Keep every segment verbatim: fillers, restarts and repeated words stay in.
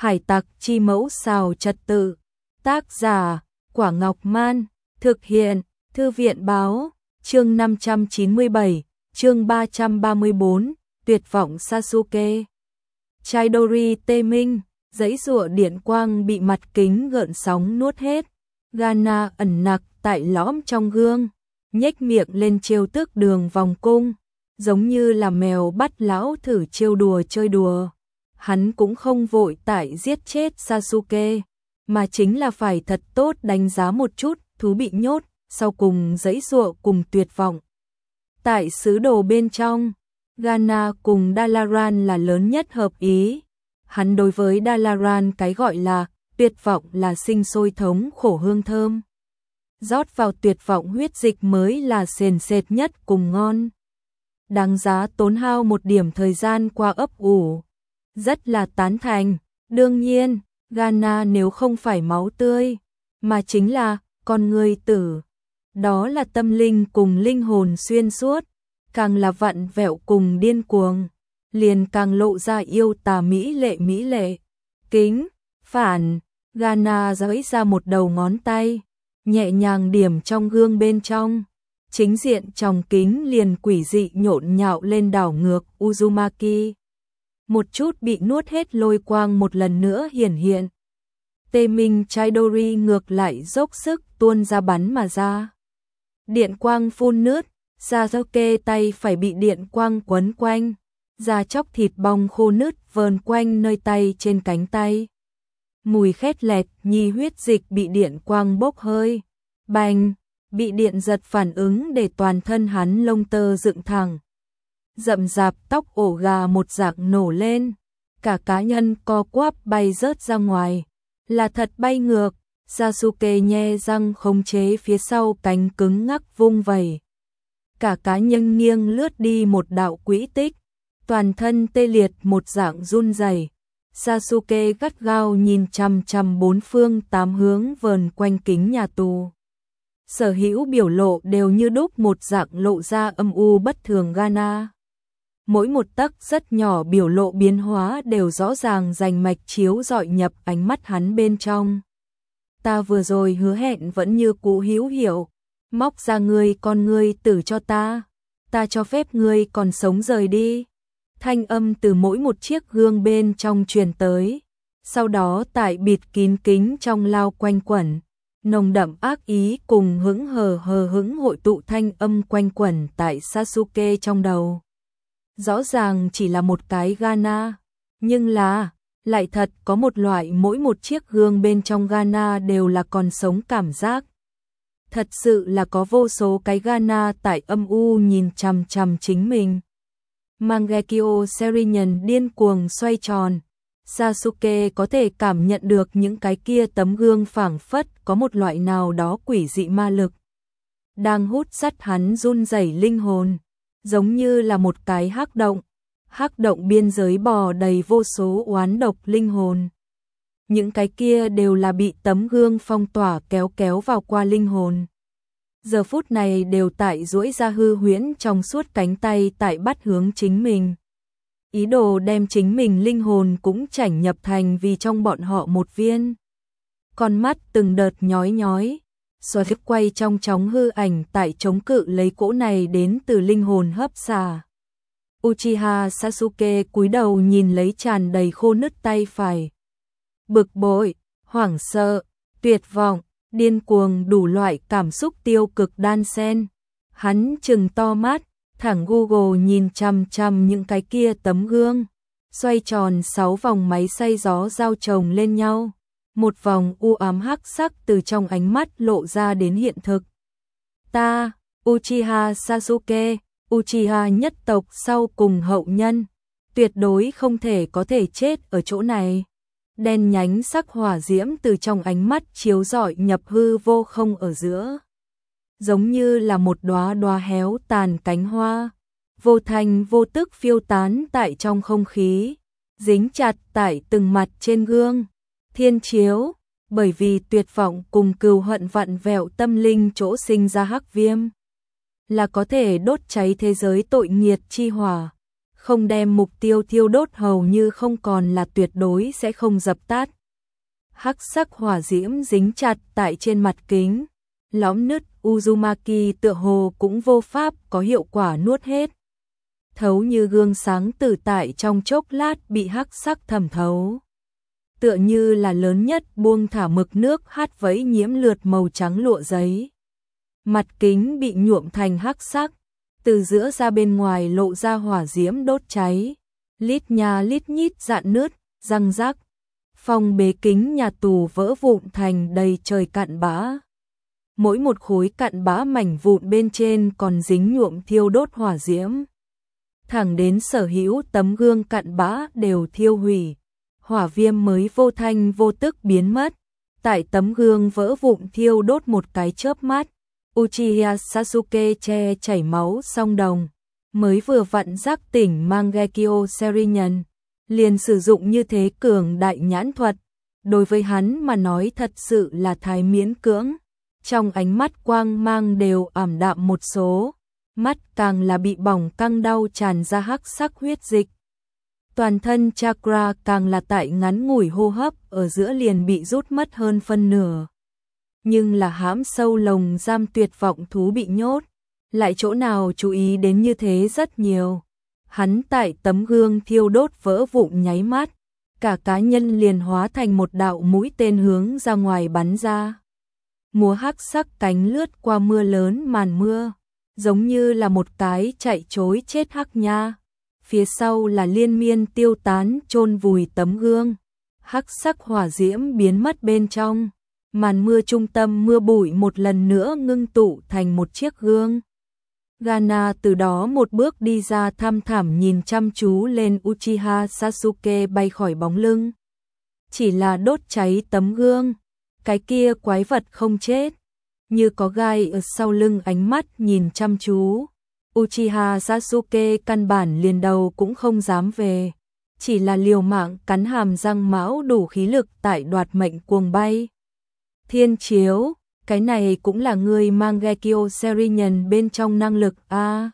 Hải tặc chi mẫu xào trật tự. Tác giả, Quả Ngọc Man. Thực hiện, Thư viện Báo. Chương năm trăm chín mươi bảy, chương ba trăm ba mươi bốn, tuyệt vọng Sasuke. Chidori tê minh, giãy giụa điện quang bị mặt kính gợn sóng nuốt hết. Gana ẩn nặc tại lõm trong gương, nhếch miệng lên trêu tức đường vòng cung, giống như là mèo bắt lão thử trêu đùa chơi đùa. Hắn cũng không vội tại giết chết Sasuke, mà chính là phải thật tốt đánh giá một chút thú bị nhốt, sau cùng giãy giụa cùng tuyệt vọng. Tại sứ đồ bên trong, Gana cùng Dalaran là lớn nhất hợp ý. Hắn đối với Dalaran cái gọi là tuyệt vọng là sinh sôi thống khổ hương thơm. Rót vào tuyệt vọng huyết dịch mới là sền sệt nhất cùng ngon. Đáng giá tốn hao một điểm thời gian qua ấp ủ. Rất là tán thành. Đương nhiên, Gana nếu không phải máu tươi, mà chính là con người tử. Đó là tâm linh cùng linh hồn xuyên suốt, càng là vặn vẹo cùng điên cuồng, liền càng lộ ra yêu tà mỹ lệ mỹ lệ. Kính, phản, Gana giãy ra một đầu ngón tay, nhẹ nhàng điểm trong gương bên trong. Chính diện trong kính liền quỷ dị nhộn nhạo lên đảo ngược Uzumaki. Một chút bị nuốt hết lôi quang một lần nữa hiển hiện. Tê minh Chidori ngược lại dốc sức tuôn ra bắn mà ra. Điện quang phun nứt, Sasuke tay phải bị điện quang quấn quanh, da chóc thịt bong khô nứt vờn quanh nơi tay trên cánh tay. Mùi khét lẹt nhi huyết dịch bị điện quang bốc hơi. Bành, bị điện giật phản ứng để toàn thân hắn lông tơ dựng thẳng. Rậm rạp tóc ổ gà một dạng nổ lên, cả cá nhân co quắp bay rớt ra ngoài, là thật bay ngược. Sasuke nhe răng khống chế phía sau cánh cứng ngắc vung vẩy. Cả cá nhân nghiêng lướt đi một đạo quỹ tích, toàn thân tê liệt một dạng run rẩy. Sasuke gắt gao nhìn chằm chằm bốn phương tám hướng vờn quanh kính nhà tù. Sở hữu biểu lộ đều như đúc một dạng lộ ra âm u bất thường Gana. Mỗi một tấc rất nhỏ biểu lộ biến hóa đều rõ ràng rành mạch chiếu rọi nhập ánh mắt hắn bên trong. Ta vừa rồi hứa hẹn vẫn như cũ hữu hiệu, móc ra ngươi con ngươi tử cho ta, ta cho phép ngươi còn sống rời đi. Thanh âm từ mỗi một chiếc gương bên trong truyền tới, sau đó tại bịt kín kính trong lao quanh quẩn, nồng đậm ác ý cùng hững hờ hờ hững hội tụ thanh âm quanh quẩn tại Sasuke trong đầu. Rõ ràng chỉ là một cái Gana, nhưng là lại thật có một loại mỗi một chiếc gương bên trong Gana đều là còn sống cảm giác. Thật sự là có vô số cái Gana tại âm u nhìn chằm chằm chính mình. Mangekyo Serinyàn điên cuồng xoay tròn. Sasuke có thể cảm nhận được những cái kia tấm gương phảng phất có một loại nào đó quỷ dị ma lực đang hút sắt hắn run rẩy linh hồn, giống như là một cái hắc động. Hắc động biên giới bò đầy vô số oán độc linh hồn. Những cái kia đều là bị tấm gương phong tỏa kéo kéo vào qua linh hồn. Giờ phút này đều tại duỗi ra hư huyễn trong suốt cánh tay tại bắt hướng chính mình. Ý đồ đem chính mình linh hồn cũng chảnh nhập thành vì trong bọn họ một viên. Con mắt từng đợt nhói nhói, xoa thức quay trong chóng hư ảnh tại chống cự lấy cỗ này đến từ linh hồn hấp xả. Uchiha Sasuke cúi đầu nhìn lấy tràn đầy khô nứt tay phải. Bực bội, hoảng sợ, tuyệt vọng, điên cuồng đủ loại cảm xúc tiêu cực đan xen. Hắn trừng to mắt, thẳng Google nhìn chằm chằm những cái kia tấm gương. Xoay tròn sáu vòng máy xay gió giao chồng lên nhau. Một vòng u ám hắc sắc từ trong ánh mắt lộ ra đến hiện thực. Ta, Uchiha Sasuke, Uchiha nhất tộc sau cùng hậu nhân, tuyệt đối không thể có thể chết ở chỗ này. Đen nhánh sắc hỏa diễm từ trong ánh mắt chiếu rọi nhập hư vô không ở giữa, giống như là một đóa đóa héo tàn cánh hoa, vô thành vô tức phiêu tán tại trong không khí, dính chặt tại từng mặt trên gương. Thiên chiếu, bởi vì tuyệt vọng cùng cừu hận vặn vẹo tâm linh chỗ sinh ra hắc viêm, là có thể đốt cháy thế giới tội nghiệt chi hỏa, không đem mục tiêu thiêu đốt hầu như không còn là tuyệt đối sẽ không dập tắt. Hắc sắc hỏa diễm dính chặt tại trên mặt kính, lõm nứt Uzumaki tựa hồ cũng vô pháp có hiệu quả nuốt hết. Thấu như gương sáng tử tại trong chốc lát bị hắc sắc thẩm thấu. Tựa như là lớn nhất buông thả mực nước hát vẫy nhiễm lượt màu trắng lụa giấy. Mặt kính bị nhuộm thành hắc sắc, từ giữa ra bên ngoài lộ ra hỏa diễm đốt cháy, lít nha lít nhít rạn nứt, răng rắc. Phòng bế kính nhà tù vỡ vụn thành đầy trời cặn bã. Mỗi một khối cặn bã mảnh vụn bên trên còn dính nhuộm thiêu đốt hỏa diễm. Thẳng đến sở hữu tấm gương cặn bã đều thiêu hủy, hỏa viêm mới vô thanh vô tức biến mất. Tại tấm gương vỡ vụn thiêu đốt một cái chớp mắt, Uchiha Sasuke che chảy máu song đồng, mới vừa vặn giác tỉnh Mangekyo Sharingan, liền sử dụng như thế cường đại nhãn thuật, đối với hắn mà nói thật sự là thái miễn cưỡng. Trong ánh mắt quang mang đều ảm đạm một số, mắt càng là bị bỏng căng đau tràn ra hắc sắc huyết dịch. Toàn thân chakra càng là tại ngắn ngủi hô hấp ở giữa liền bị rút mất hơn phân nửa. Nhưng là hãm sâu lồng giam tuyệt vọng thú bị nhốt, lại chỗ nào chú ý đến như thế rất nhiều. Hắn tại tấm gương thiêu đốt vỡ vụn nháy mắt, cả cá nhân liền hóa thành một đạo mũi tên hướng ra ngoài bắn ra. Múa hắc sắc cánh lướt qua mưa lớn màn mưa, giống như là một cái chạy trối chết hắc nha. Phía sau là liên miên tiêu tán chôn vùi tấm gương. Hắc sắc hỏa diễm biến mất bên trong. Màn mưa trung tâm mưa bụi một lần nữa ngưng tụ thành một chiếc gương. Gana từ đó một bước đi ra thăm thẳm nhìn chăm chú lên Uchiha Sasuke bay khỏi bóng lưng. Chỉ là đốt cháy tấm gương. Cái kia quái vật không chết. Như có gai ở sau lưng ánh mắt nhìn chăm chú. Uchiha Sasuke căn bản liền đầu cũng không dám về. Chỉ là liều mạng cắn hàm răng mão đủ khí lực tại đoạt mệnh cuồng bay. Thiên chiếu, cái này cũng là người Mangekyo Sharingan bên trong năng lực a. À,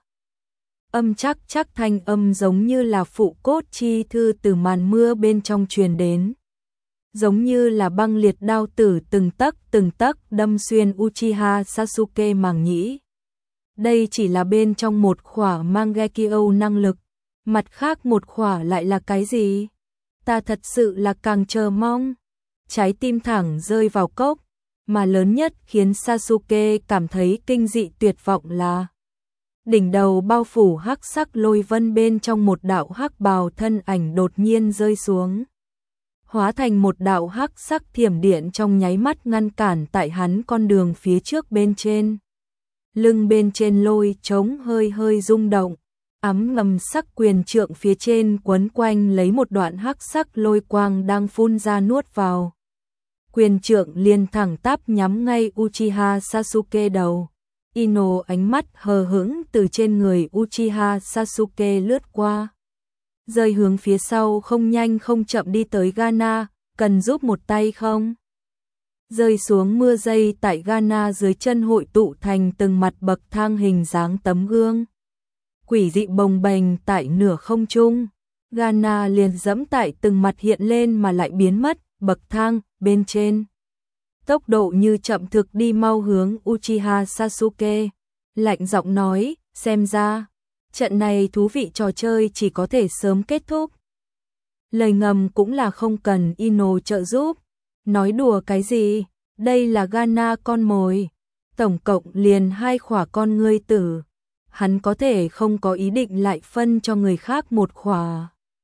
âm chắc chắc thanh âm giống như là phụ cốt chi thư từ màn mưa bên trong truyền đến. Giống như là băng liệt đao tử từng tấc từng tấc đâm xuyên Uchiha Sasuke màng nhĩ. Đây chỉ là bên trong một khỏa Mangekyo năng lực, mặt khác một khỏa lại là cái gì? Ta thật sự là càng chờ mong. Trái tim thẳng rơi vào cốc, mà lớn nhất khiến Sasuke cảm thấy kinh dị tuyệt vọng là đỉnh đầu bao phủ hắc sắc lôi vân bên trong một đạo hắc bào thân ảnh đột nhiên rơi xuống. Hóa thành một đạo hắc sắc thiểm điện trong nháy mắt ngăn cản tại hắn con đường phía trước bên trên. Lưng bên trên lôi trống hơi hơi rung động, ấm ngầm sắc quyền trượng phía trên quấn quanh lấy một đoạn hắc sắc lôi quang đang phun ra nuốt vào. Quyền trượng liền thẳng tắp nhắm ngay Uchiha Sasuke đầu. Ino ánh mắt hờ hững từ trên người Uchiha Sasuke lướt qua. Rơi hướng phía sau không nhanh không chậm đi tới Gana, cần giúp một tay không? Rơi xuống mưa dây tại Gana dưới chân hội tụ thành từng mặt bậc thang hình dáng tấm gương. Quỷ dị bồng bềnh tại nửa không trung. Gana liền dẫm tại từng mặt hiện lên mà lại biến mất, bậc thang bên trên. Tốc độ như chậm thực đi mau hướng Uchiha Sasuke. Lạnh giọng nói, xem ra, trận này thú vị trò chơi chỉ có thể sớm kết thúc. Lời ngầm cũng là không cần Ino trợ giúp. Nói đùa cái gì, đây là Gana con mồi. Tổng cộng liền hai khỏa con ngươi tử. Hắn có thể không có ý định lại phân cho người khác một khỏa.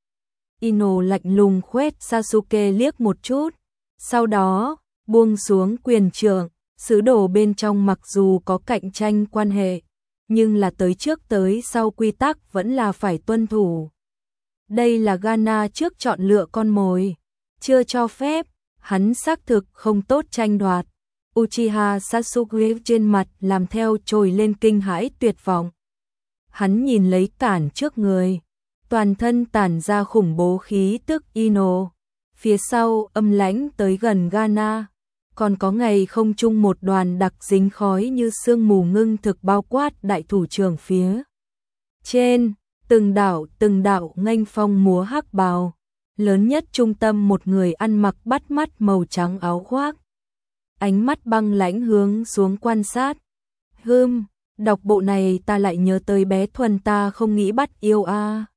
Ino lạnh lùng quét Sasuke liếc một chút. Sau đó, buông xuống quyền trượng. Sứ đồ bên trong mặc dù có cạnh tranh quan hệ, nhưng là tới trước tới sau quy tắc vẫn là phải tuân thủ. Đây là Gana trước chọn lựa con mồi. Chưa cho phép, hắn xác thực không tốt tranh đoạt. Uchiha Sasuke trên mặt làm theo trồi lên kinh hãi tuyệt vọng. Hắn nhìn lấy cản trước người, toàn thân tản ra khủng bố khí tức Ino. Phía sau âm lãnh tới gần Gana, còn có ngày không chung một đoàn đặc dính khói như sương mù ngưng thực bao quát đại thủ trưởng phía trên. từng đạo từng đạo nghênh phong múa hắc bào, lớn nhất trung tâm một người ăn mặc bắt mắt màu trắng áo khoác. Ánh mắt băng lãnh hướng xuống quan sát. Hừm, đọc bộ này ta lại nhớ tới bé Thuần ta không nghĩ bắt yêu a.